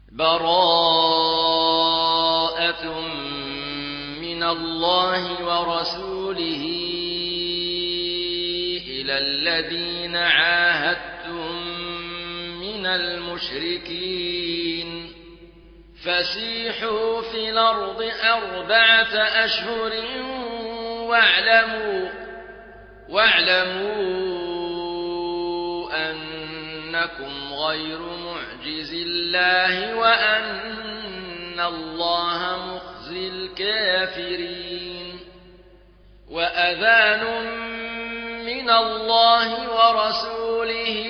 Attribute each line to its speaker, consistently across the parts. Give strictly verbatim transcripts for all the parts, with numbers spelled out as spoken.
Speaker 1: براءة من الله ورسوله إلى الذين عاهدتم من المشركين فسيحوا في الأرض أربعة أشهر واعلموا واعلموا أنكم غير معجز الله وأن الله مخزي الكافرين وأذان من الله ورسوله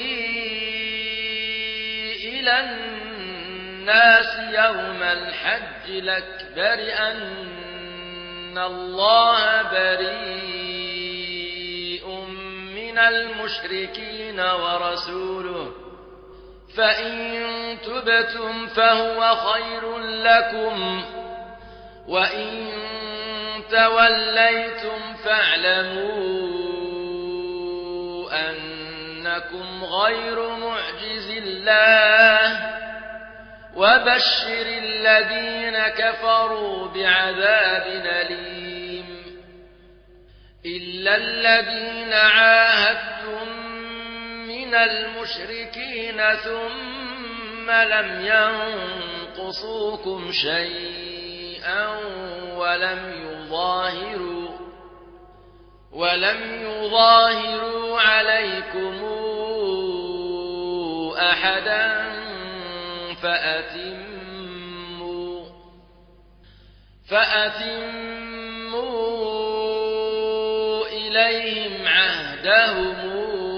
Speaker 1: إلى الناس يوم الحج الأكبر أن الله بريء من المشركين ورسوله فإن تبتم فهو خير لكم وإن توليتم فاعلموا أنكم غير معجز الله وبشر الذين كفروا بعذاب أليم إلا الذين عاهدتم من المشركين ثم لم ينقصوكم شيئا ولم يظاهروا ولم يظاهروا عليكم أحدا فأتموا فأتموا إليهم عهدهم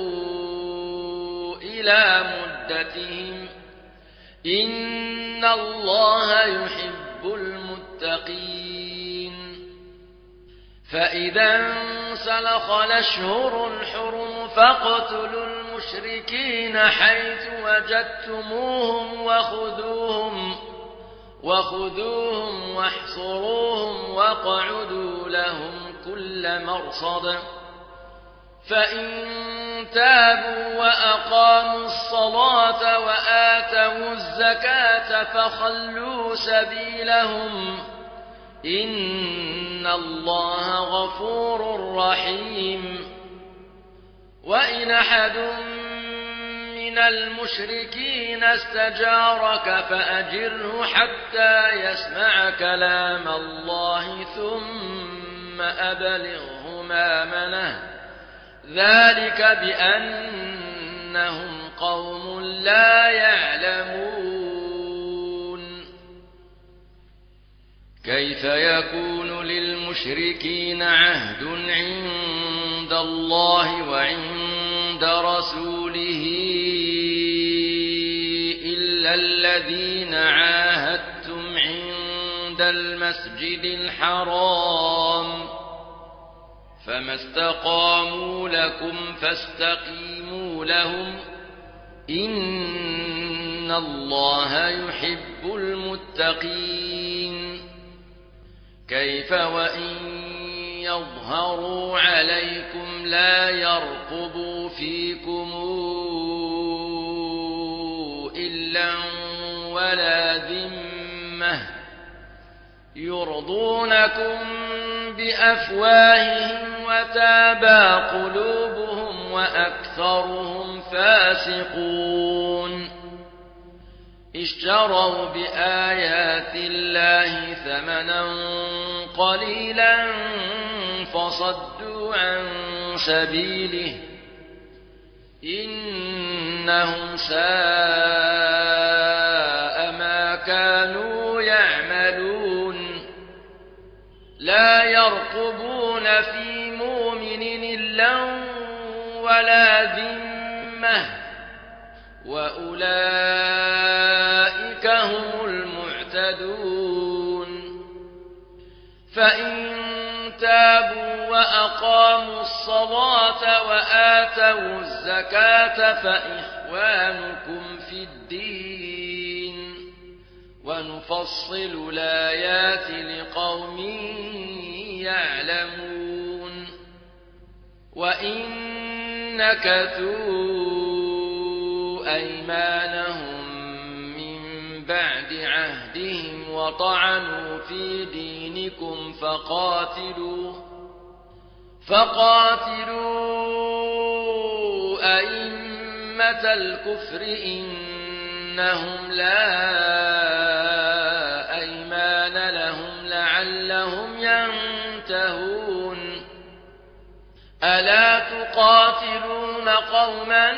Speaker 1: إلى مدتهم إن الله يحب المتقين فإذا انسلخ الأشهر الحرم فاقتلوا المشركين حيث وجدتموهم وخذوهم وخذوهم واحصروهم واقعدوا لهم كل مرصد فإن تابوا وأقاموا الصلاة وآتوا الزكاة فخلوا سبيلهم إن الله غفور رحيم وإن أحد من المشركين استجارك فأجره حتى يسمع كلام الله ثم أبلغه مأمنه ذلك بأنهم قوم لا يعلمون كيف يكون للمشركين عهد عند الله وعند رسوله إلا الذين عاهدتم عند المسجد الحرام فما استقاموا لكم فاستقيموا لهم إن الله يحب المتقين كيف وإن يظهروا عليكم لا يرقبوا فيكم إلا ولا ذمة يرضونكم بأفواههم وتابى قلوبهم وأكثرهم فاسقون اشتروا بآيات الله ثمنا قليلا فصدوا عن سبيله إنهم ساء ما كانوا يعملون لا يرقبون في مؤمن إلا ولا ذمة وأولئك هم المعتدون فإن تابوا وأقاموا الصلاة وآتوا الزكاة فإخوانكم في الدين ونفصل الآيات لقوم يعلمون وإن نكثوا أيمانهم من بعد عهدهم وطعنوا في دينكم فقاتلوا فقاتلوا أئمة الكفر إنهم لا أيمان لهم لعلهم ينتهون ألا تقاتلون قوما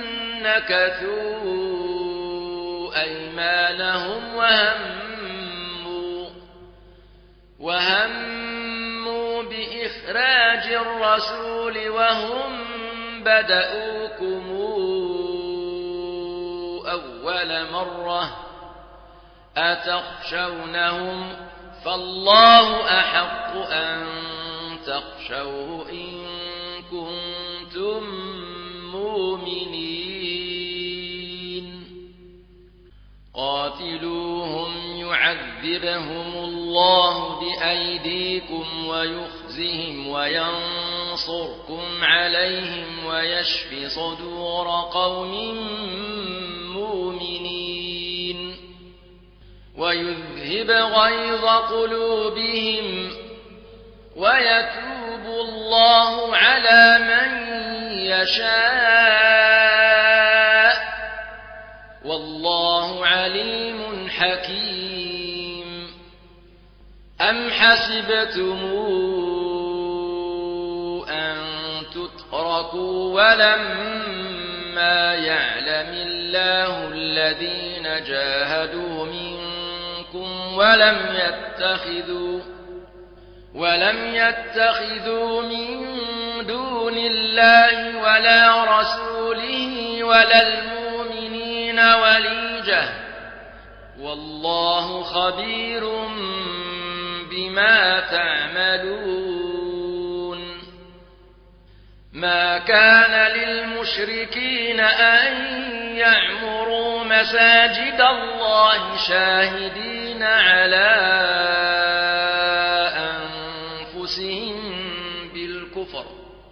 Speaker 1: نكثوا أيمانهم وهموا وهموا بإخراج الرسول وهم بدؤوكم أول مرة أتخشونهم فالله أحق أن تخشوه إن كنتم مؤمنين قاتلوهم يعذبهم الله بأيديكم ويخزهم وينصركم عليهم ويشف صدور قوم مؤمنين ويذهب غيظ قلوبهم ويتوب الله على من يشاء والله عليم حكيم أم حسبتم أن تتركوا ولما يعلم الله الذين جاهدوا منكم ولم يتخذوا ولم يتخذوا من دون الله ولا رسوله ولا المؤمنين وليجة والله خبير بما تعملون ما كان للمشركين أن يعمروا مساجد الله شاهدين على بالكفر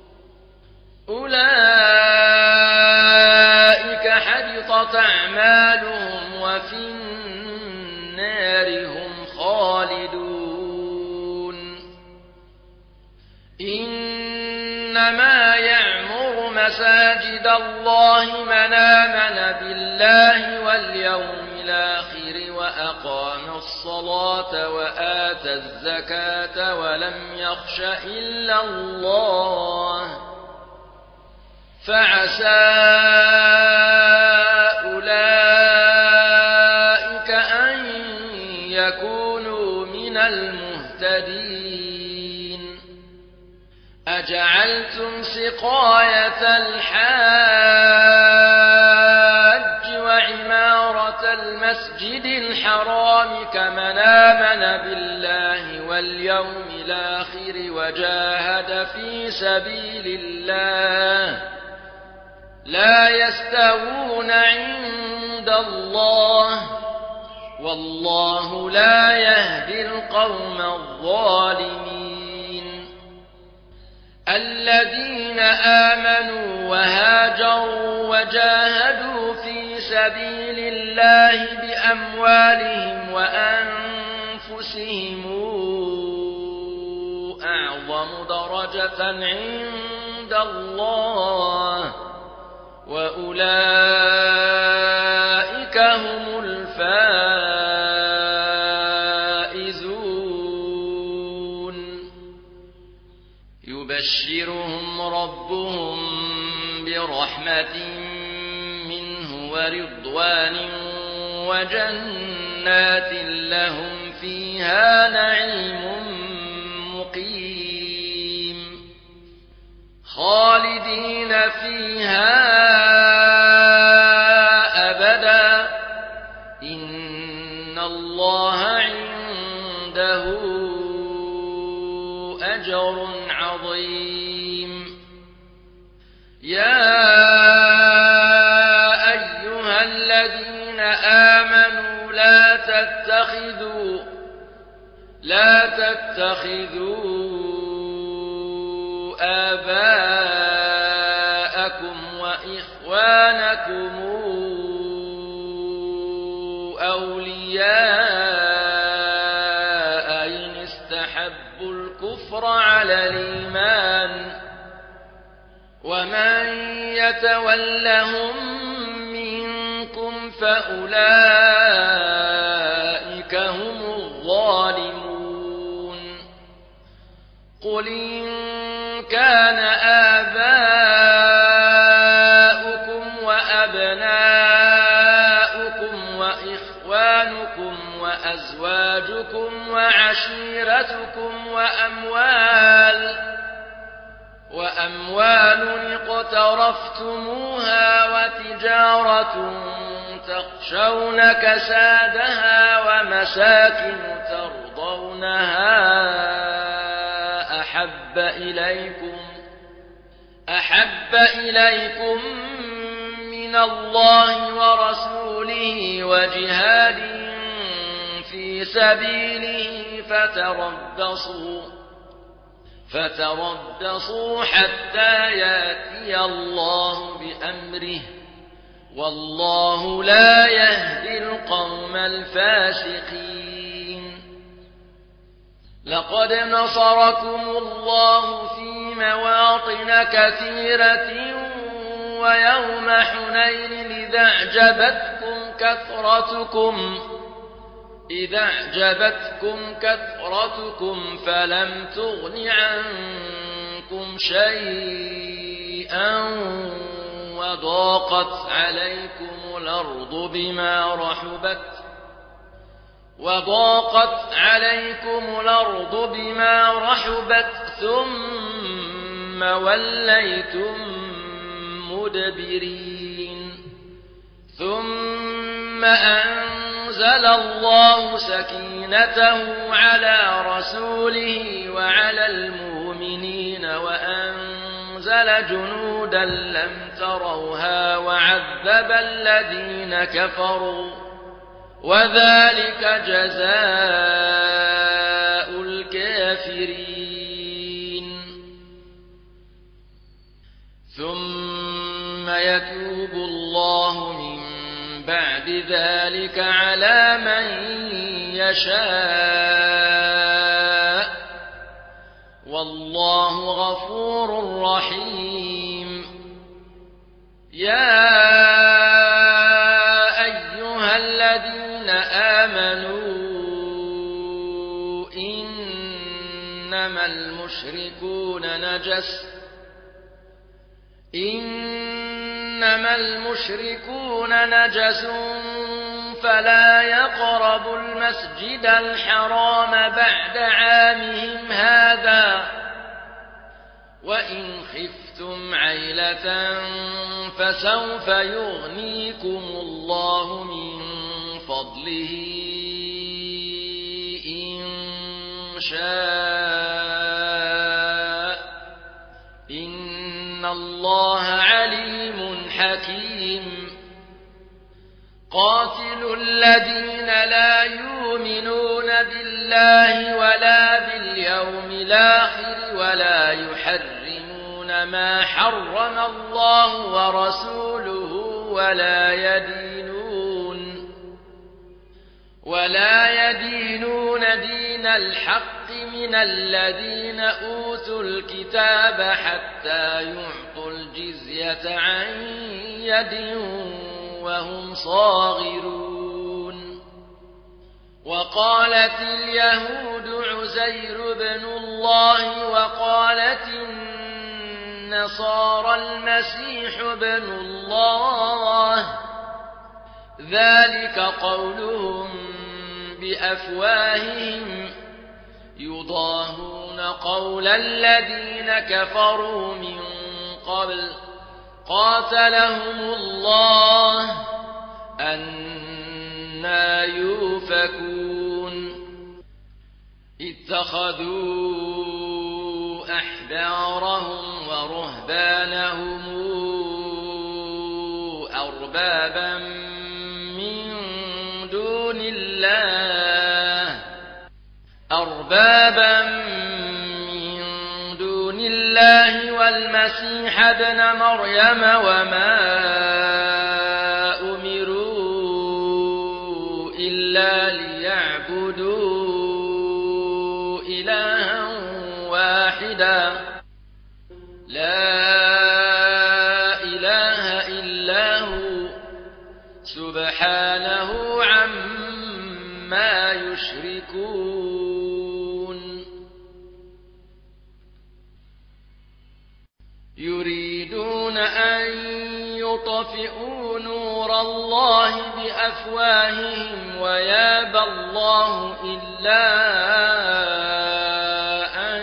Speaker 1: أولئك حبطت أعمالهم وفي النار هم خالدون إنما يعمر مساجد الله من آمن بالله واليوم الآخر وأقام الصلاة وآتى الزكاة ولم يخش إلا الله فعسى أولئك أن يكونوا من المهتدين أجعلتم سقاية الحاج وعمارة المسجد الحرام كمن آمن بالله واليوم الآخر وجاهد في سبيل الله لا يستوون عند الله والله لا يهدي القوم الظالمين الذين آمنوا وهاجروا وجاهدوا في سبيل الله بأموالهم وأنفسهم أعظم درجة عند الله وأولئك هم الفائزون يبشرهم ربهم برحمة منه ورضوان وجنات لهم فيها نعيم مقيم خالدين فيها أبدا إن الله عنده أجر عظيم يا أيها الذين آمنوا لا تتخذوا لا تتخذوا آباءكم وإخوانكم أولياء أولياء إن استحبوا الكفر على الإيمان ومن يتولهم منكم فأولئك هم الظالمون قل إن كان آباؤكم وأبناؤكم وإخوانكم وأزواجكم وعشيرتكم وأموال وأموال اقترفتموها وتجارة تخشون كسادها ومساكن ترضونها أحب إليكم أحب إليكم من الله ورسوله وجهاد في سبيله فتربصوا فتربصوا حتى يأتي الله بأمره والله لا يهدي القوم الفاسقين لقد نصركم الله في مواطن كثيرة ويوم حنين إذا أعجبتكم كثرتكم إذا أعجبتكم كثرتكم فلم تغن عنكم شيئا وضاقت عليكم الأرض بما رحبت وضاقت عليكم الأرض بما رحبت ثم وليتم مدبرين ثم أنزل الله سكينته على رسوله وعلى المؤمنين وأنزل جنودا لم تروها وعذب الذين كفروا وذلك جزاء الكافرين ثم يتوب الله من بعد ذلك على من يشاء والله غفور رحيم يا أيها الذين آمنوا إنما المشركون نجس إنما المشركون نجس فلا يقربوا المسجد الحرام بعد عامهم هذا وإن خفتم عيلة فسوف يغنيكم الله من فضله إن شاء إن الله عليم حكيم قاتلوا الذين لا يؤمنون بالله ولا باليوم الآخر ولا يحرمون ما حرم الله ورسوله ولا يدينون ولا يدينون دين الحق من الذين أوتوا الكتاب حتى يعطوا الجزية عن يد وهم صاغرون وقالت اليهود عزير بن الله وقالت النصارى المسيح بن الله ذلك قولهم بأفواههم يضاهون قول الذين كفروا من قبل قاتلهم الله أنى يؤفكون اتخذوا أحبارهم ورهبانهم أربابا من دون الله أربابا من دون الله والمسيح ابن مريم وما أمروا إلا إلا ليعبدوا إلها واحدا لا إله إلا هو سبحانه عما يشركون يريدون أن يطفئوا نور الله بأفواههم ويابى الله إلا أن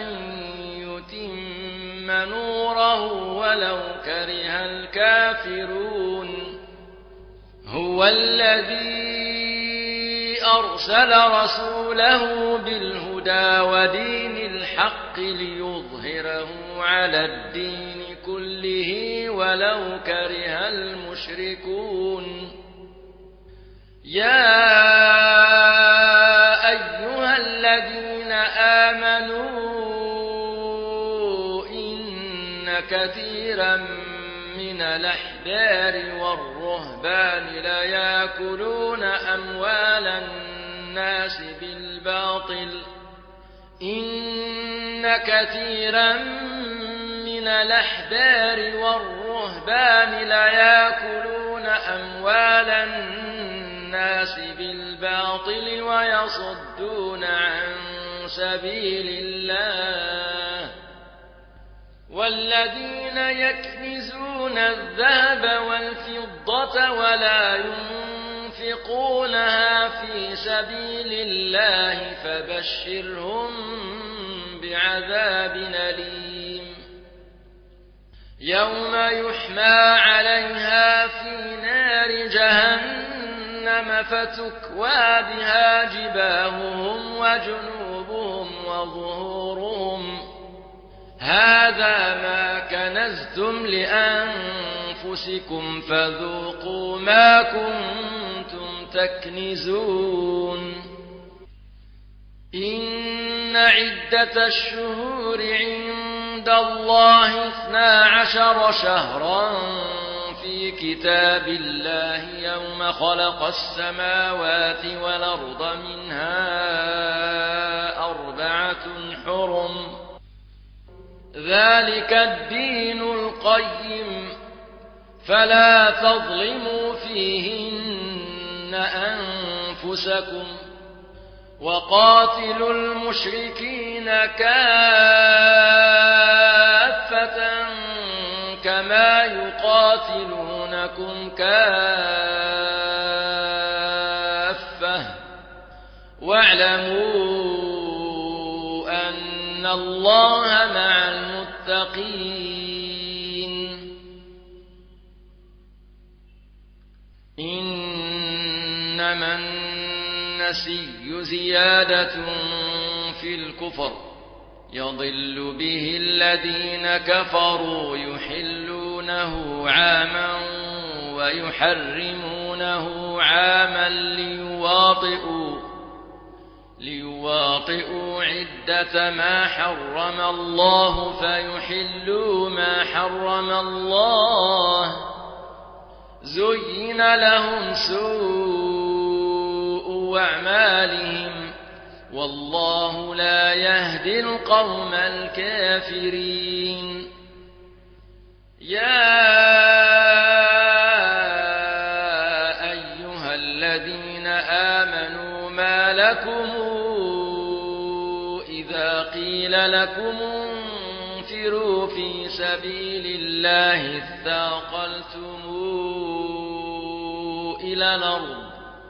Speaker 1: يتم نوره ولو كره الكافرون هو الذي أرسل رسوله بالهدى ودين الحق ليظهره على الدين كله ولو كره المشركون يا أيها الذين آمنوا إن كثيرا من الأحبار والرهبان ليأكلون أموال الناس بالباطل إن كثيرا من الأحبار والرهبان ليأكلون أموال الناس بالباطل ويصدون عن سبيل الله والذين يكنزون الذهب والفضة ولا ينفقونها في سبيل الله فبشرهم بعذاب أليم يوم يحمى عليها في نار جهنم فتكوى بها جباههم وجنوبهم وظهورهم هذا ما كنزتم لأنفسكم فذوقوا ما كنتم تكنزون إن عدة الشهور عند الله اثنا عشر شهرا في كتاب الله يوم خلق السماوات والأرض منها أربعة حرم ذلك الدين القيم فلا تظلموا فيهن أنفسكم وقاتلوا المشركين كافة كما يقاتلونكم كافة واعلموا أن الله مع المتقين إنما النسي زيادة في الكفر يضل به الذين كفروا يحلونه عاما ويحرمونه عاما ليواطئوا ليواطئوا عدة ما حرم الله فيحلوا ما حرم الله زين لهم سوء أعمالهم والله لا يهدي القوم الكافرين يا أيها الذين آمنوا ما لكم إذا قيل لكم انفروا في سبيل الله اثاقلتم إلى الأرض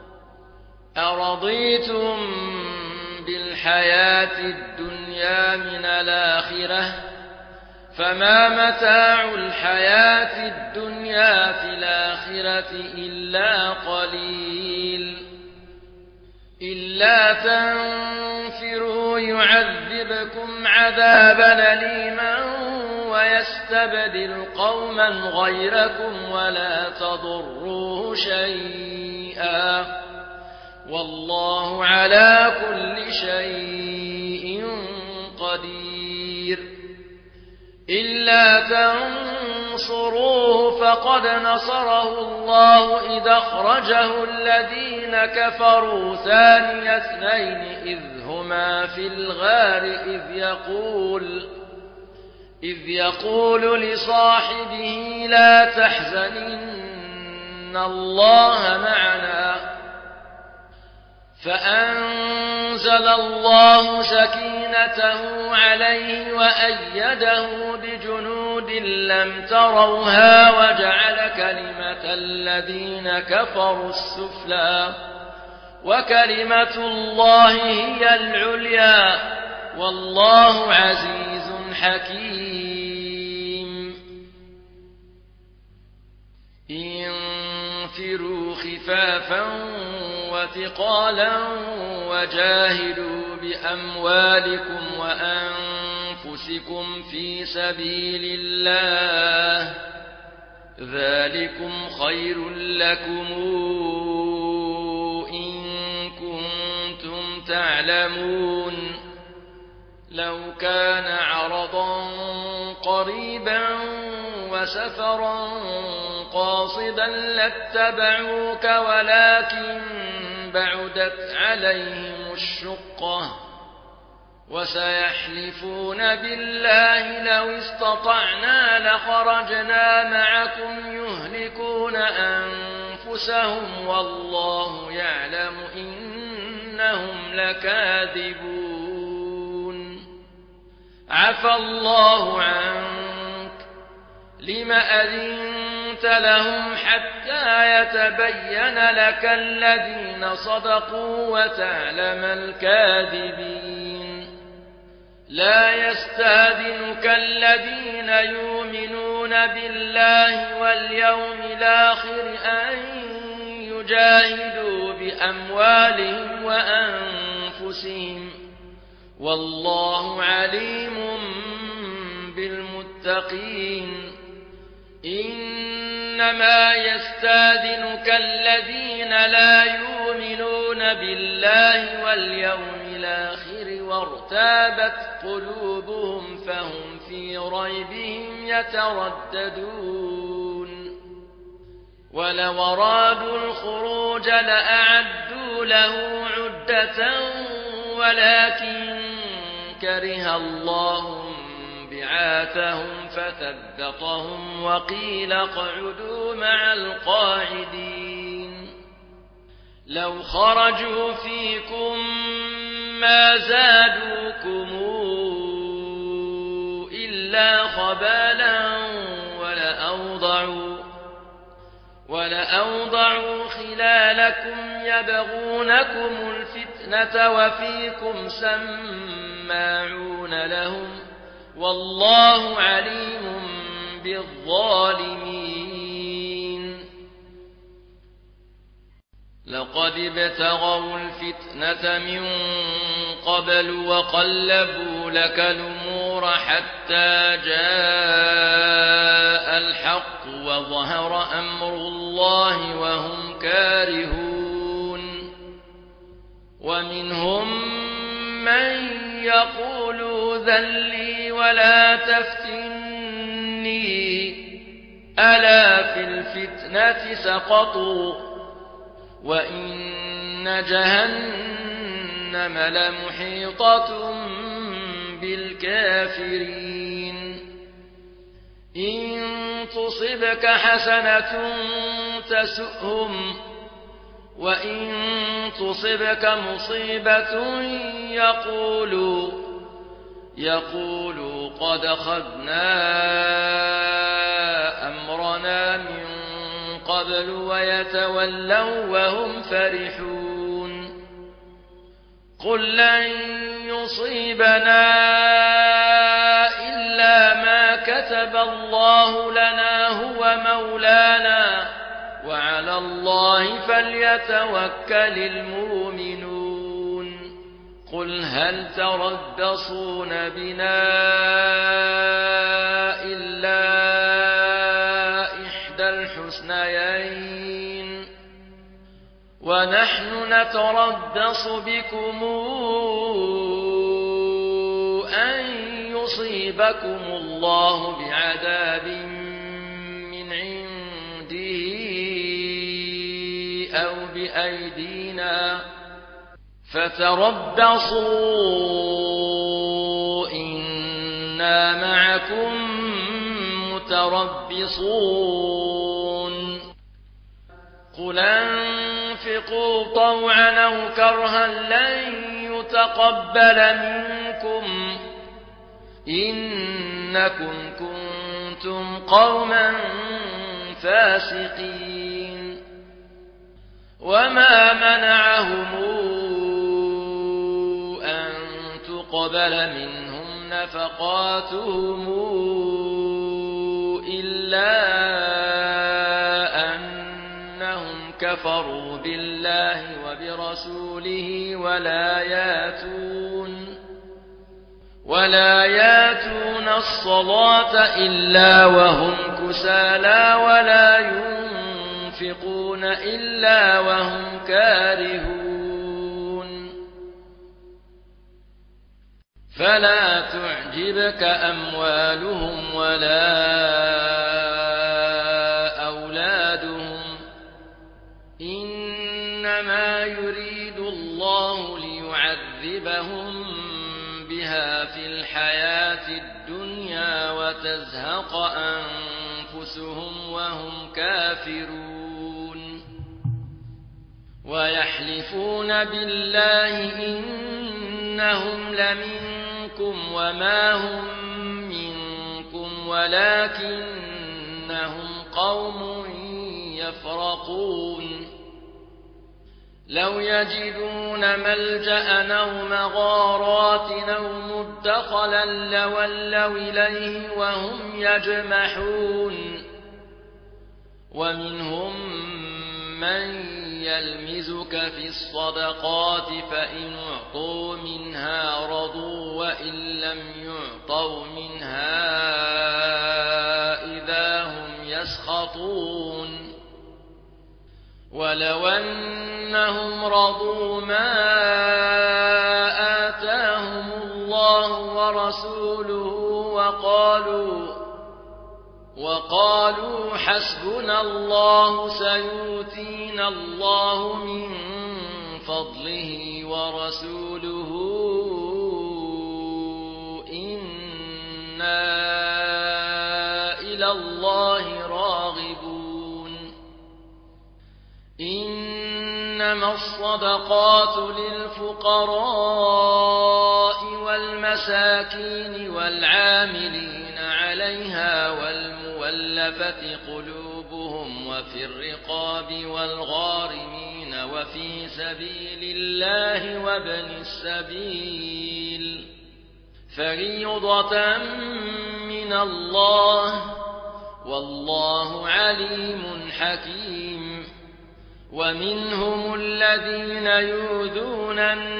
Speaker 1: أرضيتم بالحياة الدنيا من الآخرة فما متاع الحياة الدنيا في الآخرة إلا قليل إلا تنفروا يعذبكم عذابا أليما ويستبدل قوما غيركم ولا تضروه شيئا والله على كل شيء قدير إلا تنصروه فقد نصره الله إذ أخرجه الذين كفروا ثاني اثنين إذ هما في الغار إذ يقول إذ يقول لصاحبه لا تحزن إن الله معنا فأنزل الله سكينته عليه وأيده بجنود لم تروها وجعل كلمة الذين كفروا السفلى وكلمة الله هي العليا والله عزيز حكيم. انفروا خفافا وثقالا وجاهدوا بأموالكم وأنفسكم في سبيل الله ذلكم خير لكم إن كنتم تعلمون. لو كان عرضا قريبا وسفرا قاصدا لاتبعوك ولكن بعدت عليهم الشقة وسيحلفون بالله لو استطعنا لخرجنا معكم يهلكون أنفسهم والله يعلم إنهم لكاذبون. عفى الله عنك لم أذنت لهم حتى يتبين لك الذين صدقوا وتعلم الكاذبين. لا يستأذنك الذين يؤمنون بالله واليوم الآخر أن يجاهدوا بأموالهم وأنفسهم والله عليم بالمتقين. إنما يستأذنك الذين لا يؤمنون بالله واليوم الآخر وارتابت قلوبهم فهم في ريبهم يترددون. ولو أرادوا الخروج لأعدوا له عدة ولكن كره الله بعاثهم فثبطهم وقيل اقعدوا مع القاعدين. لو خرجوا فيكم ما زادوكم إلا خبالا ولأوضعوا, ولأوضعوا خلالكم يبغونكم الفتنة وفيكم سماعون لهم والله عليم بالظالمين. لقد ابتغوا الفتنة من قبل وقلبوا لك الأمور حتى جاء الحق وظهر أمر الله وهم كارهون. ومنهم من يقول ذل لي ولا تفتني ألا في الفتنة سقطوا وإن جهنم لمحيطة بالكافرين. إن تصبك حسنة تسؤهم وإن تصبك مصيبة يقولوا يقولوا قد أخذنا أمرنا من قبل ويتولوا وهم فرحون. قل لن يصيبنا إلا ما كتب الله لنا هو مولانا وعلى الله فليتوكل المؤمنون. قل هل تربصون بنا إلا إحدى الحسنيين ونحن نتربص بكم أن يصيبكم الله بعذاب فتربصوا إنا معكم متربصون قل أنفقوا طوعا أو كرها لن يتقبل منكم إنكم كنتم قوما فاسقين وما منعهم أن تقبل منهم نفقاتهم إلا أنهم كفروا بالله وبرسوله ولا ياتون ولا ياتون الصلاة إلا وهم كسالى ولا ينفقون إلا وهم كارهون فلا تعجبك أموالهم ولا أولادهم إنما يريد الله ليعذبهم بها في الحياة الدنيا وتزهق أنفسهم وهم كافرون ويحلفون بالله إنهم لمنكم وما هم منكم ولكنهم قوم يفرقون لو يجدون ملجأ أو مغارات أو مدخلا لولوا إليه وهم يجمحون ومنهم من يلمزك في الصدقات فإن أعطوا منها رضوا وإن لم يعطوا منها إذا هم يسخطون ولو أنهم رضوا ما آتاهم الله ورسوله وقالوا وقالوا حسبنا الله سيؤتينا الله من فضله ورسوله إنا إلى الله راغبون إنما الصدقات للفقراء والمساكين والعاملين عليها والمولفة قلوبهم وفي الرقاب والغارمين وفي سبيل الله وابن السبيل فريضة من الله والله عليم حكيم ومنهم الذين يؤذون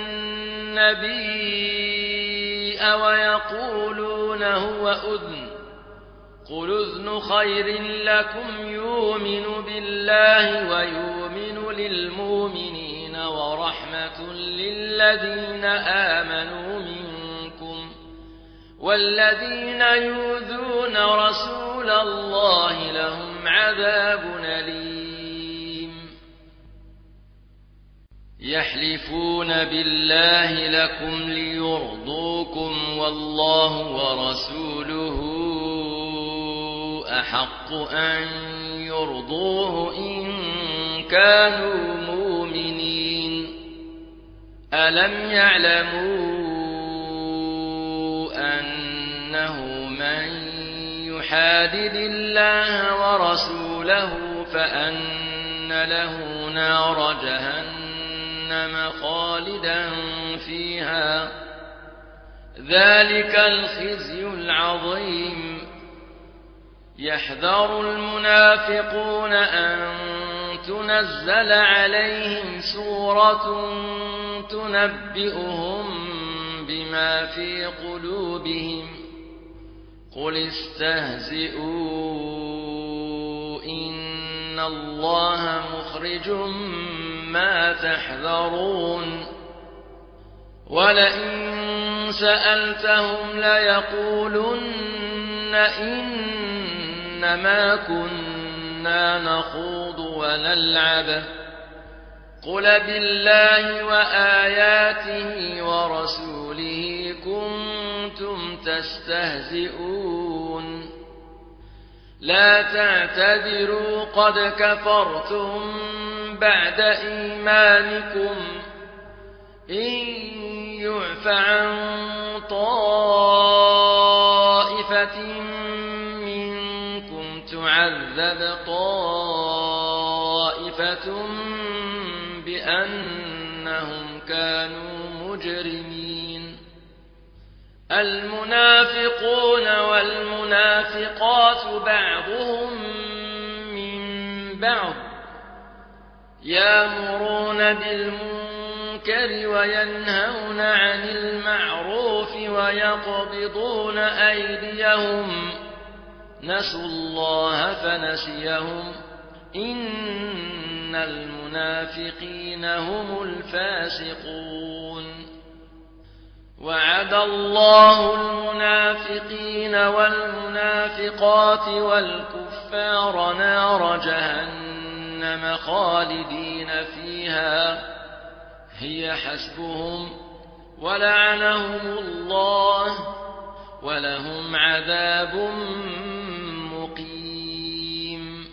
Speaker 1: النبي ويقولون هو أذن قل أذن خير لكم يؤمن بالله ويؤمن للمؤمنين ورحمة للذين آمنوا منكم والذين يؤذون رسول الله لهم عذاب أليم يحلفون بالله لكم ليرضوكم والله ورسوله أحق أن يرضوه إن كانوا مؤمنين ألم يعلموا أنه من يحادد الله ورسوله فأن له نار جهنم خالدا فيها ذلك الخزي العظيم يحذر المنافقون أن تنزل عليهم سورة تنبئهم بما في قلوبهم قل استهزئوا إن الله مخرج ما تحذرون ولئن سألتهم ليقولن إنما كنا نخوض ونلعب قل بالله وآياته ورسوله كنتم تستهزئون لا تعتذروا قد كفرتم بعد إيمانكم إن يعف عن طائفة منكم تعذب طائفة بأنهم كانوا مجرمين المنافقون والمنافقات بعضهم من بعض يأمرون بالمنكر وينهون عن المعروف ويقبضون أيديهم نسوا الله فنسيهم إن المنافقين هم الفاسقون وعد الله المنافقين والمنافقات والكفار نار جهنم خالدين فيها هي حسبهم ولعنهم الله ولهم عذاب مقيم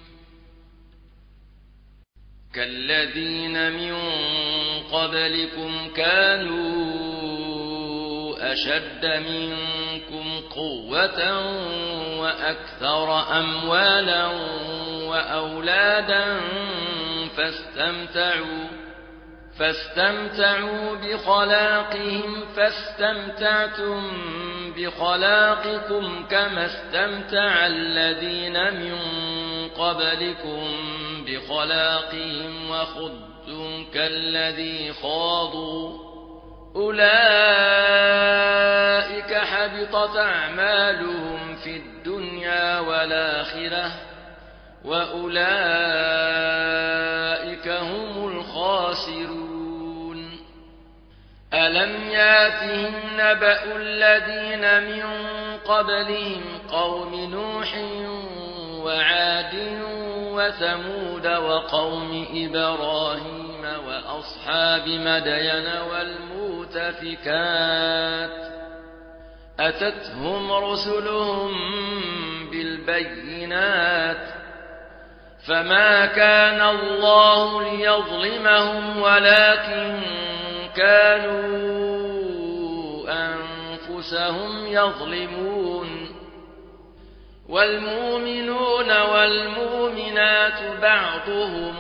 Speaker 1: كالذين من قبلكم كانوا أشد منكم قوة وأكثر أموالا وأولادا فاستمتعوا فاستمتعوا بخلاقهم فاستمتعتم بخلاقكم كما استمتع الذين من قبلكم بخلاقهم وخضتم كالذي خاضوا أولئك حبطت أعمالهم في الدنيا والآخرة وأولئك هم الخاسرون ألم ياتهم نبأ الذين من قبلهم قوم نوح وعاد وثمود وقوم إبراهيم وأصحاب مدين والمؤتفكات أتتهم رسلهم بالبينات فما كان الله ليظلمهم ولكن كانوا أنفسهم يظلمون والمؤمنون والمؤمنات بعضهم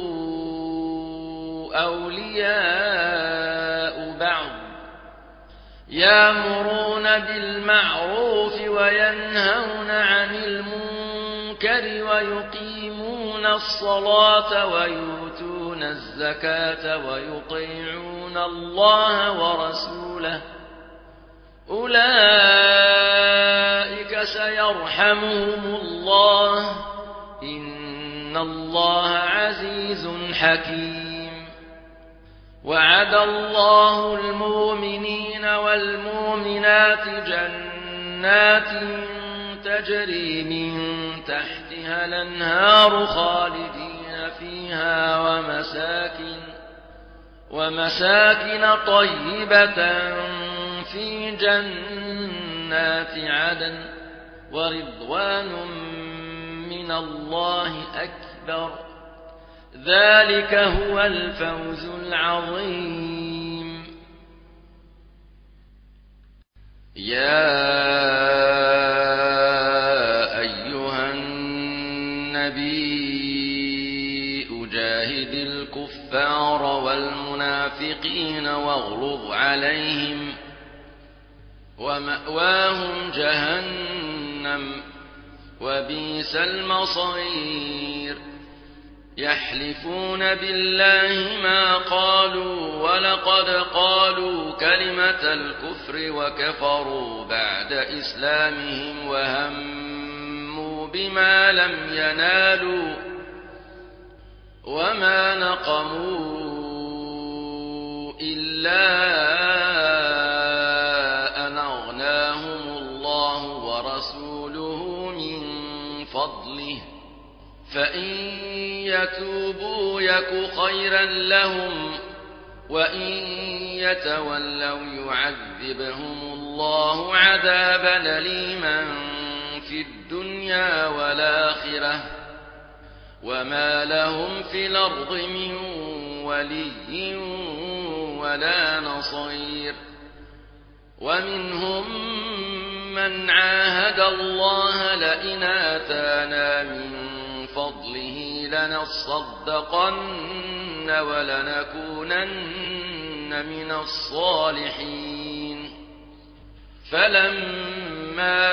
Speaker 1: أولياء بعض يأمرون بالمعروف وينهون عن المنكر ويقيمون الصلاة ويؤتون الزكاة ويطيعون الله ورسوله أولئك سيرحمهم الله إن الله عزيز حكيم وعد الله المؤمنين والمؤمنات جنات تجري من تحتها الأنهار خالدين فيها ومساكن ومساكن طيبة في جنات عدن ورضوان من الله أكبر ذلك هو الفوز العظيم يا أيها النبي جاهد الكفار والمنافقين واغلظ عليهم ومأواهم جهنم وبئس المصير يحلفون بالله ما قالوا ولقد قالوا كلمة الكفر وكفروا بعد إسلامهم وهموا بما لم ينالوا وما نقموا إلا أن أغناهم الله ورسوله من فضله فإن يتوبوا يك خيرا لهم وإن يتولوا يعذبهم الله عذابا أليما في الدنيا والآخرة وما لهم في الأرض من ولي ولا نصير. ومنهم من عاهد الله لئن آتانا من فضله لنصدقن ولنكونن من الصالحين. فلما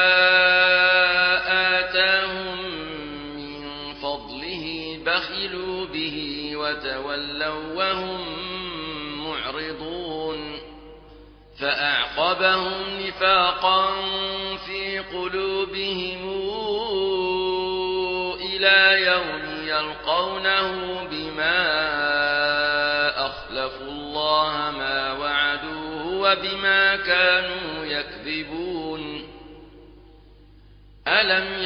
Speaker 1: آتاهم من فضله بخلوا به وتولوا وهم معرضون. فأعقبهم نفاقا في قلوبهم إلى يوم يلقونه بما أخلفوا الله ما وعدوه وبما كانوا يكذبون. ألم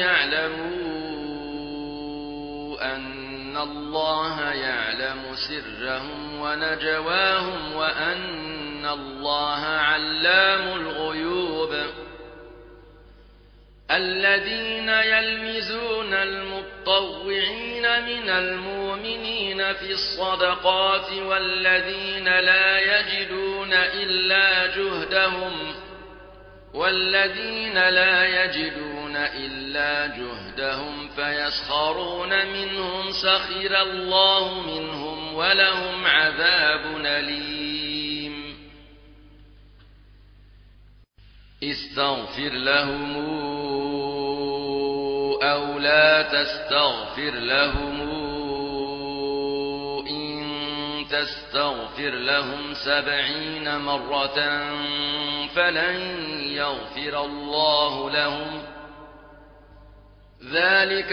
Speaker 1: يعلموا أن الله يعلم سرهم ونجواهم وأن الله علام الغيوب. الذين يلمزون المطوعين من المؤمنين في الصدقات والذين لا يجدون إلا جهدهم والذين لا يجدون إلا جهدهم فيسخرون منهم سخر الله منهم ولهم عذاب أليم. استغفر لهم أو لا تستغفر لهم إن تستغفر لهم سبعين مرة فلن يغفر الله لهم ذلك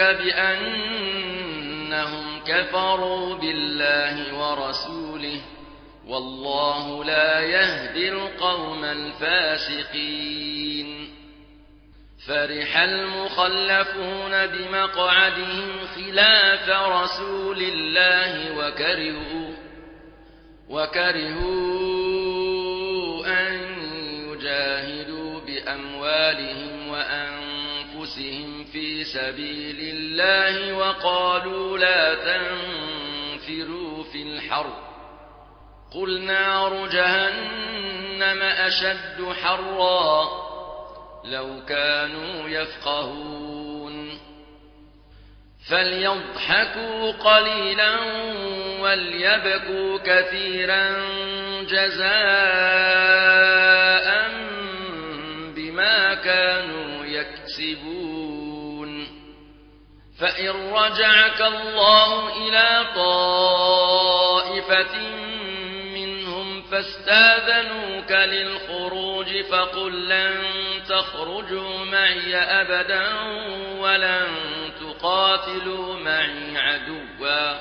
Speaker 1: بأنهم كفروا بالله ورسوله والله لا يهدي القوم الفاسقين. فرح المخلفون بمقعدهم خلاف رسول الله وكرهوا, وكرهوا أن يجاهدوا بأموالهم وأنفسهم في سبيل الله وقالوا لا تنفروا في الحرب قل نار جهنم أشد حرا لو كانوا يفقهون. فليضحكوا قليلا وليبكوا كثيرا جزاء بما كانوا يكسبون. فإن رجعك الله إلى طائفة فاستاذنوك للخروج فقل لن تخرجوا معي أبدا ولن تقاتلوا معي عدوا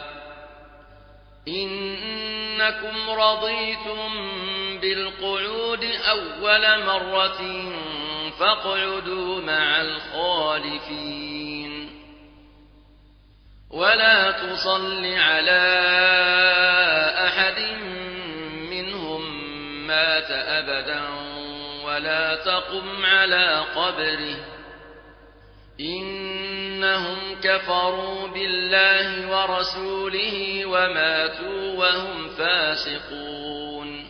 Speaker 1: إنكم رضيتم بالقعود أول مرة فاقعدوا مع الخالفين. ولا تصل على أحد مات أبدا ولا تقم على قبره إنهم كفروا بالله ورسوله وماتوا وهم فاسقون.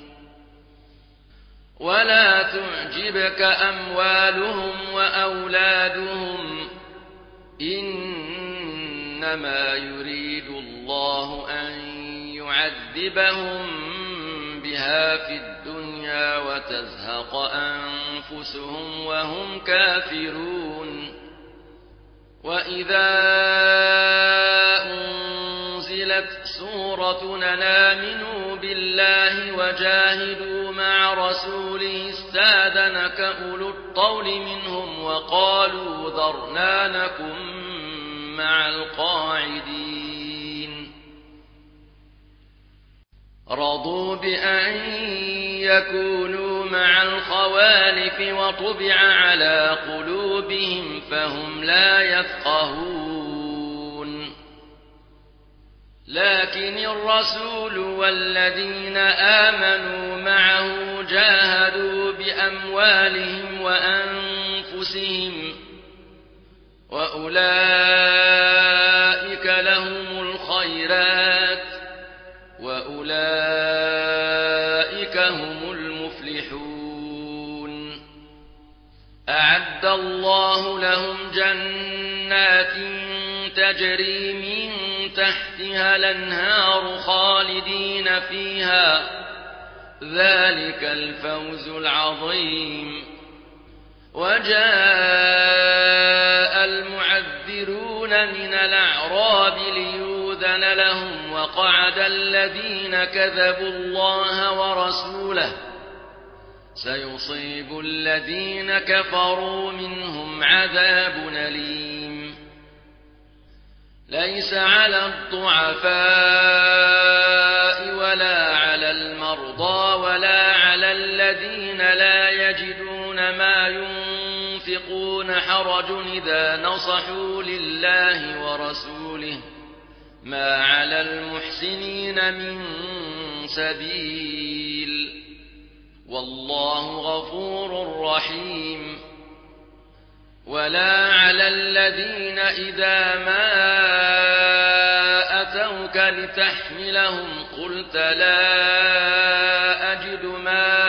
Speaker 1: ولا تعجبك أموالهم وأولادهم إنما يريد الله أن يعذبهم بها في الدنيا وتزهق أنفسهم وهم كافرون. وإذا أنزلت سورة أن آمنوا بالله وجاهدوا مع رسوله استاذنك أولو الطول منهم وقالوا ذرنا نكن مع القاعدين. رضوا بأن يكونوا مع الخوالف وطبع على قلوبهم فهم لا يفقهون. لكن الرسول والذين آمنوا معه جاهدوا بأموالهم وأنفسهم وأولئك لهم الخيرات وأولئك هم المفلحون أعد الله لهم جنات تجري من تحتها الأنهار خالدين فيها ذلك الفوز العظيم وجاء المعذرون من الأعراب ليؤذن لهم وقعد الذين كذبوا الله ورسوله سيصيب الذين كفروا منهم عذاب أليم ليس على الضعفاء ولا على المرضى ولا على الذين لا يجدون ما ينفقون حرج إذا نصحوا لله ورسوله ما على المحسنين من سبيل والله غفور رحيم ولا على الذين إذا ما أتوك لتحملهم قلت لا أجد ما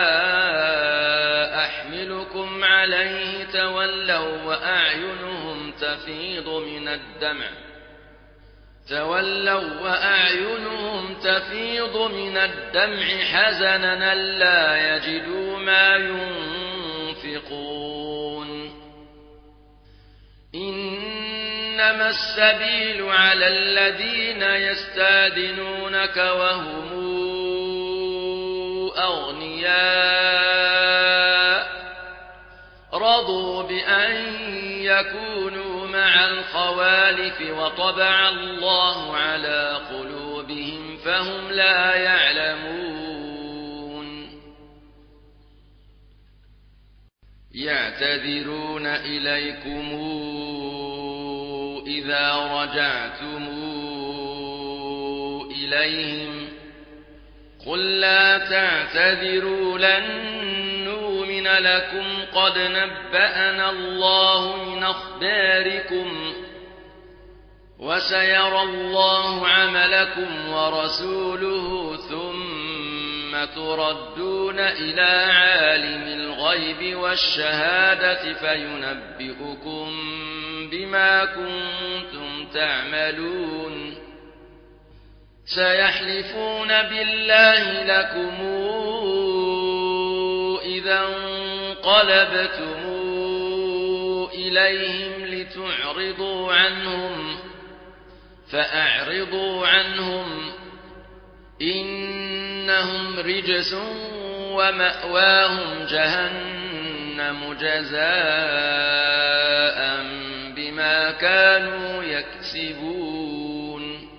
Speaker 1: أحملكم عليه تولوا وأعينهم تفيض من الدمع تولوا وأعينهم تفيض من الدمع حزنا ألا يجدوا ما ينفقون إنما السبيل على الذين يستأذنونك وهم أغنياء رضوا بأن يكونوا مع الخوالف وطبع الله على قلوبهم فهم لا يعلمون يعتذرون إليكم إذا رجعتم إليهم قل لا تعتذروا لن نؤمن لكم قد نبأنا الله من أخباركم وسيرى الله عملكم ورسوله ثم تردون إلى عالم الغيب والشهادة فينبئكم بما كنتم تعملون سيحلفون بالله لكم إذا انقلبتم إليهم لتعرضوا عنهم فأعرضوا عنهم إنهم رجس ومأواهم جهنم جزاء بما كانوا يكسبون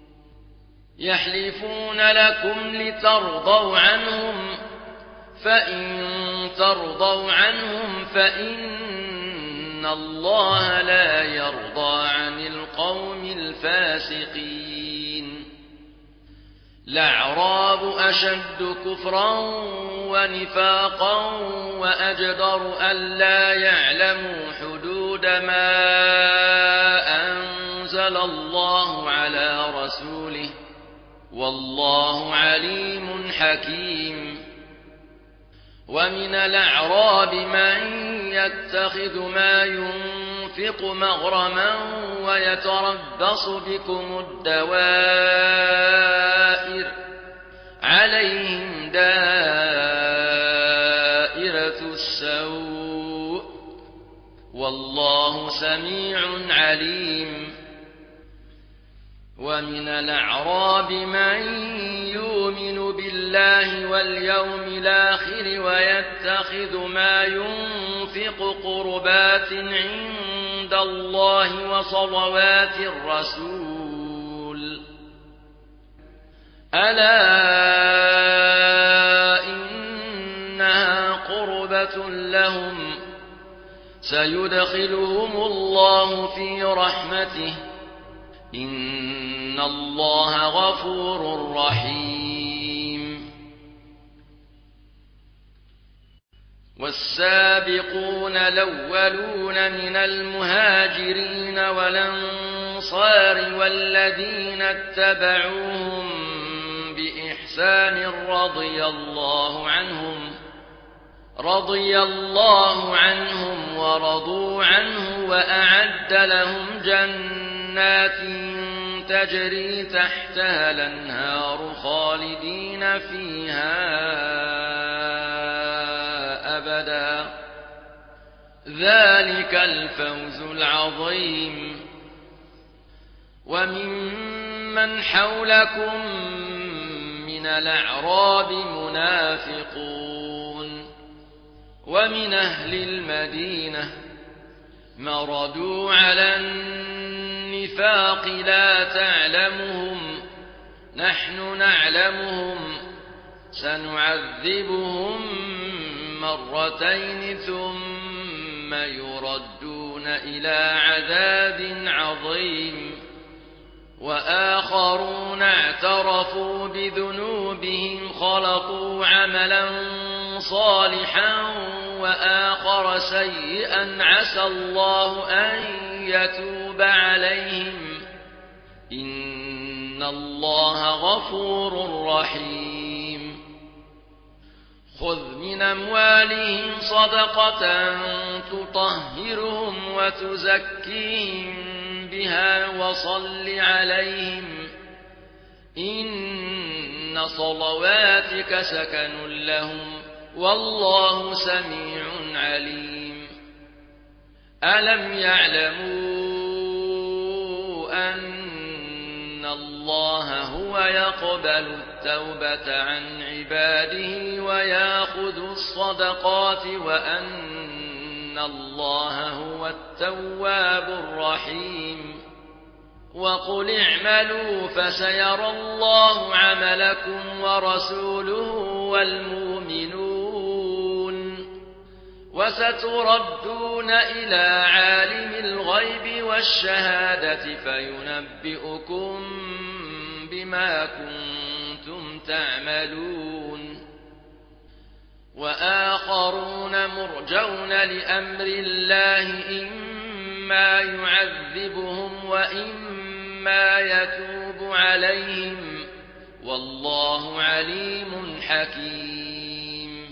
Speaker 1: يحلفون لكم لترضوا عنهم فإن ترضوا عنهم فإن الله لا يرضى عن القوم الفاسقين الأعراب أشد كفرا ونفاقا وأجدر ألا يعلموا حدود ما أنزل الله على رسوله والله عليم حكيم ومن الأعراب من يتخذ ما ينفق مغرما ويتربص بكم الدوائر عليهم دائرة السوء والله سميع عليم ومن الأعراب من يؤمن بالله واليوم الآخر ويتخذ ما ينفق قربات عند الله وصلوات الرسول ألا إنها قربة لهم سيدخلهم الله في رحمته إن الله غفور رحيم. والسابقون الأولون من المهاجرين والأنصار والذين اتبعوهم بإحسان رضي الله عنهم رضي الله عنهم ورضوا عنه وأعد لهم جنات تجري تحتها الأنهار خالدين فيها أبدا ذلك الفوز العظيم. وممن حولكم من الأعراب منافقون ومن أهل المدينة مردوا على النفاق لا تعلمهم نحن نعلمهم سنعذبهم مرتين ثم يردون إلى عذاب عظيم. وآخرون اعترفوا بذنوبهم خلطوا عملا صالحا وآخر سيئا عسى الله أن يتوب عليهم إن الله غفور رحيم. خذ من أموالهم صدقة تطهرهم وتزكيهم بها وصل عليهم إن صلواتك سكن لهم والله سميع عليم. ألم يعلموا أن الله هو يقبل التوبة عن عباده ويأخذ الصدقات وأن الله هو التواب الرحيم. وقل اعملوا فسيرى الله عملكم ورسوله والمؤمنون وستردون إلى عالم الغيب والشهادة فينبئكم بما كنتم تعملون. وآخرون مرجون لأمر الله إما يعذبهم وإما يتوب عليهم والله عليم حكيم.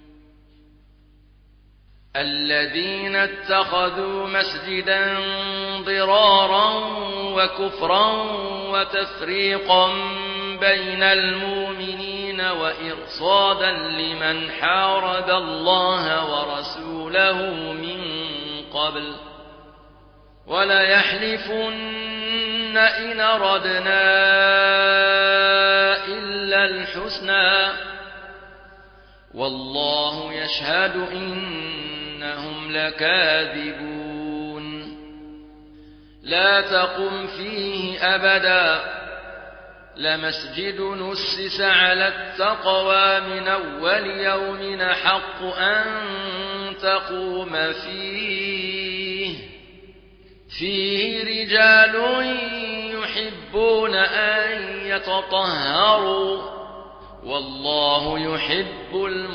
Speaker 1: الذين اتخذوا مسجدا ضرارا وكفرا وتفريقا بين المؤمنين وإرصادا لمن حارب الله ورسوله من قبل وليحلفن إن أردنا إلا الحسنى والله يشهد إنهم لكاذبون. لا تقم فيه أبدا لمسجد نسس على التقوى من أول يوم حق أن تقوم فيه فيه رجال يحبون أن يتطهروا والله يحب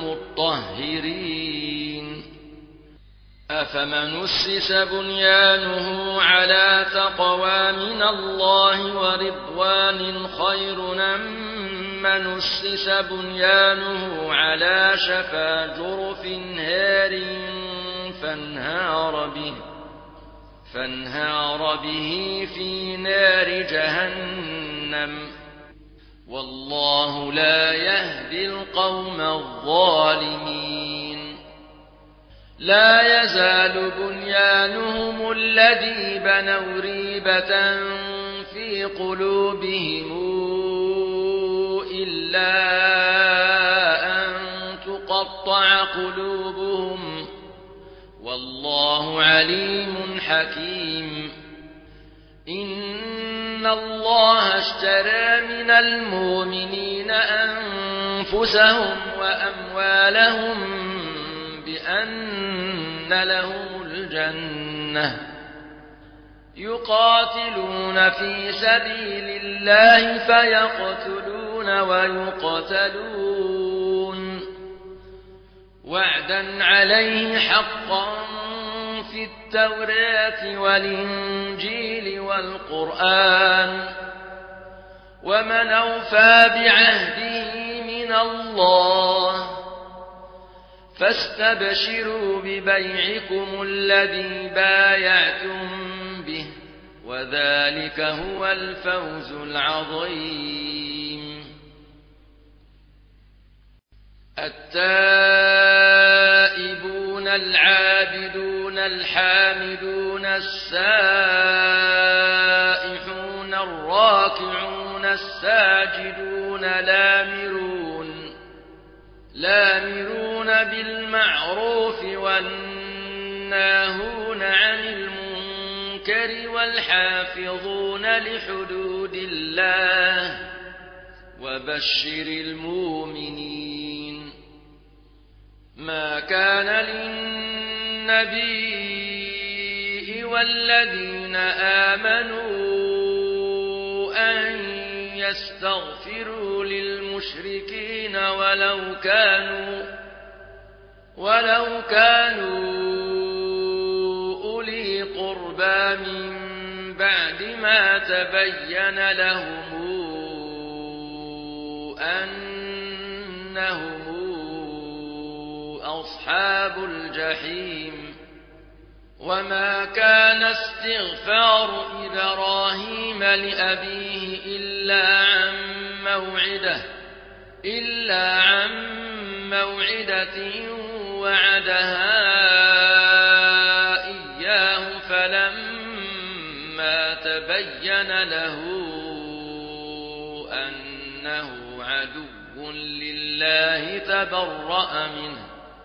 Speaker 1: المطهرين. أفمن أسس بنيانه على تقوى من الله ورضوان خير أم من أسس بنيانه على شفا جرف هار فانهار به فانهار به في نار جهنم والله لا يهدي القوم الظالمين. لا يزال بنيانهم الذي بنوا ريبة في قلوبهم إلا أن تقطع قلوبهم والله عليم حكيم. إن الله اشترى من المؤمنين أنفسهم وأموالهم بأن لهم الجنة يقاتلون في سبيل الله فيقتلون ويقتلون وعدا عليه حقا في التوراة والإنجيل والقرآن ومن أوفى بعهده من الله فاستبشروا ببيعكم الذي بايعتم به وذلك هو الفوز العظيم. التائبون العابدون الحامدون السائحون الراكعون الساجدون لامرون لامرون بالمعروف والناهون عن المنكر والحافظون لحدود الله وبشر المؤمنين. ما كان للنبي والذين آمنوا أن يستغفروا للمشركين ولو كانوا ولو كانوا أولي قربى من بعد ما تبين لهم أنهم أصحاب الجحيم. وما كان استغفار إبراهيم لأبيه إلا عن موعدة إلا عن موعدة وعدها إياه فلما تبين له أنه عدو لله تبرأ منه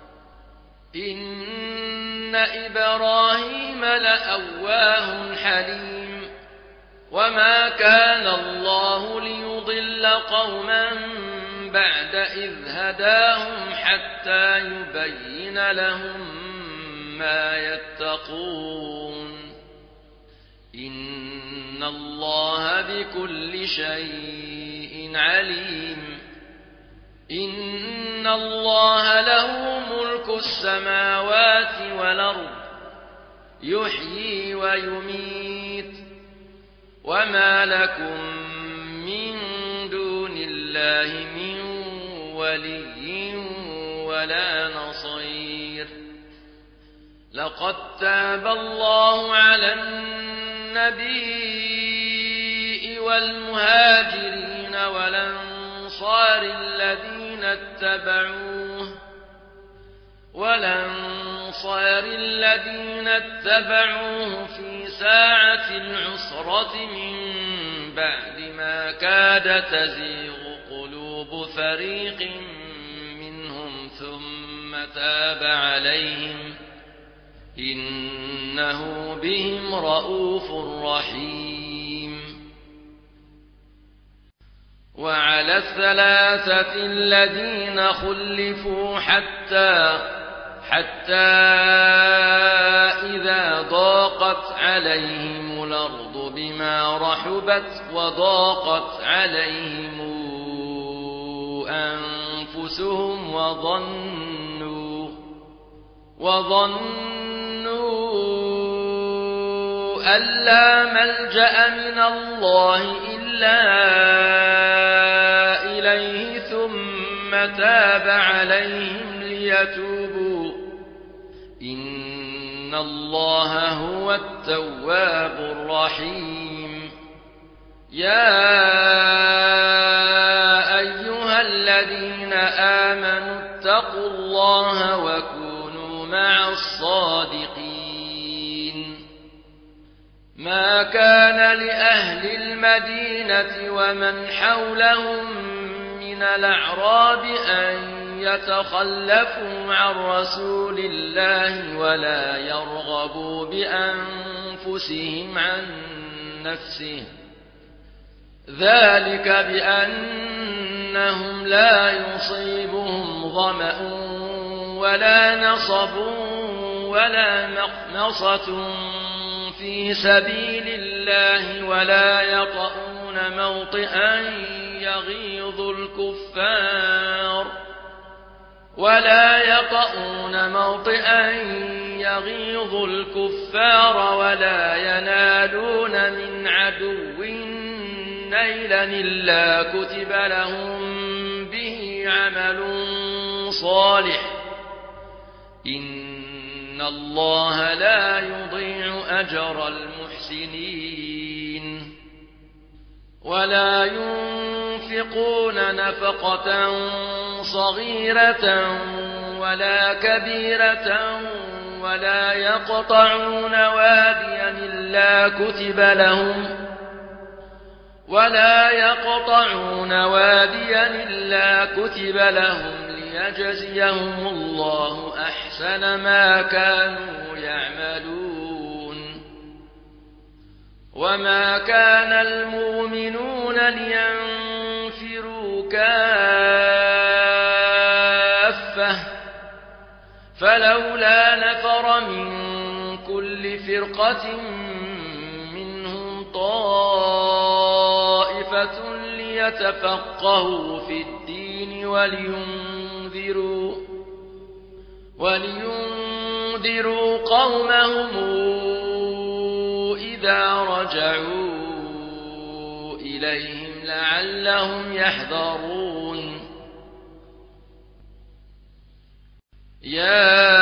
Speaker 1: إن إبراهيم لأواه حليم. وما كان الله ليضل قوما بعد إذ هداهم حتى يبين لهم ما يتقون إن الله بكل شيء عليم. إن الله له ملك السماوات والأرض يحيي ويميت وما لكم من دون الله من ولي ولا نصير. لقد تاب الله على النبي والمهاجرين والأنصار الذين اتبعوه والأنصار الذين اتبعوه في ساعة العسرة من بعد ما كاد تزيغ قلوب فريق منهم ثم تاب عليهم إنه بهم رءوف رحيم. وعلى الثلاثة الذين خلفوا حتى حتى إذا ضاقت عليهم الأرض بما رحبت وضاقت عليهم أنفسهم وظنوا وظنوا أن لا ملجأ من الله إلا إليه ثم تاب عليهم ليتوبوا إن الله هو التواب الرحيم. يا أيها الذين آمنوا اتقوا الله وكونوا مع الصادقين. ما كان لأهل المدينة ومن حولهم من الأعراب أن يتخلفوا عن رسول الله ولا يرغبوا بأنفسهم عن نفسه ذلك بأنهم لا يصيبهم ظمأ ولا نصب ولا مخمصة في سبيل الله ولا يطؤون موطئا يغيظ الكفار ولا يطؤون موطئا يغيظ الكفار ولا ينالون من عدو نيلا إلا كتب لهم به عمل صالح إن الله لا يضيع أجر المحسنين ولا ينفقون نفقة صغيرة ولا كبيرة ولا يقطعون واديا إلا كتب لهم ولا يقطعون واديا إلا كتب لهم ليجزيهم الله أحسن ما كانوا يعملون وما كان المؤمنون لينفروا كافة فلولا نفر من كل فرقة منهم طائفة ليتفقهوا في الدين ولينذروا ولينذروا قومهم إذا رجعوا إليهم لعلهم يحذرون يا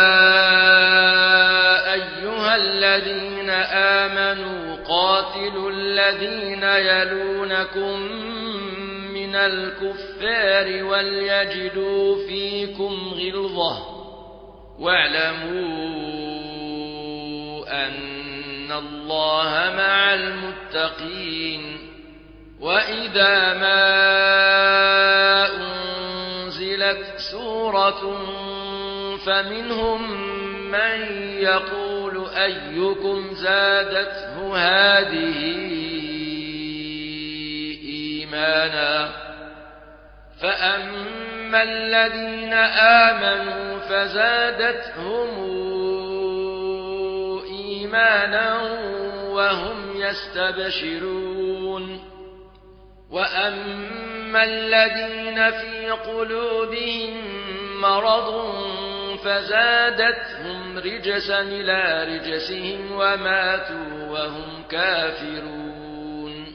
Speaker 1: أيها الذين آمنوا قاتلوا الذين يلونكم من الكفار وليجدوا فيكم غلظة واعلموا أن الله مع المتقين وإذا ما أنزلت سورة فمنهم من يقول أيكم زادته هذه إيمانا فأما الذين آمنوا فزادتهم إيمانا وهم يستبشرون وأما الذين في قلوبهم مرض فزادتهم رجسا إلى رجسهم وماتوا وهم كافرون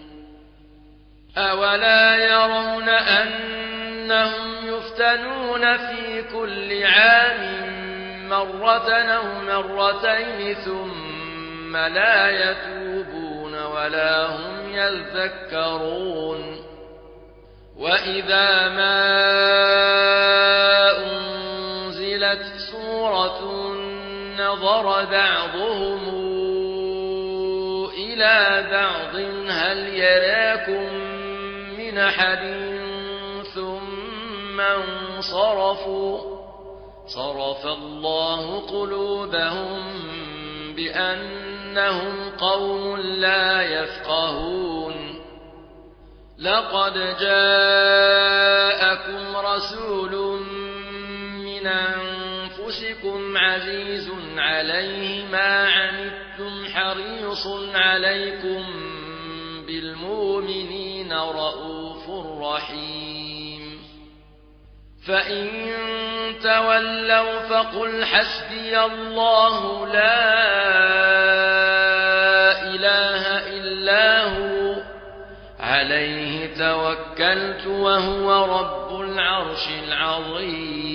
Speaker 1: أولا يرون أنهم يفتنون في كل عام مرة أو مرتين ثم لا يتوبون ولا هم يذكرون وإذا ما أنزلت سورة نظر بعضهم إلى بعض هل يراكم من أحد ثم انصرفوا صرف الله قلوبهم بأنهم قوم لا يفقهون لقد جاءكم رسول من أنفسكم عزيز عليه ما عنتم حريص عليكم بالمؤمنين رؤوف رحيم فإن تولوا فقل حسبي الله لا إله إلا هو عليه توكلت وهو رب العرش العظيم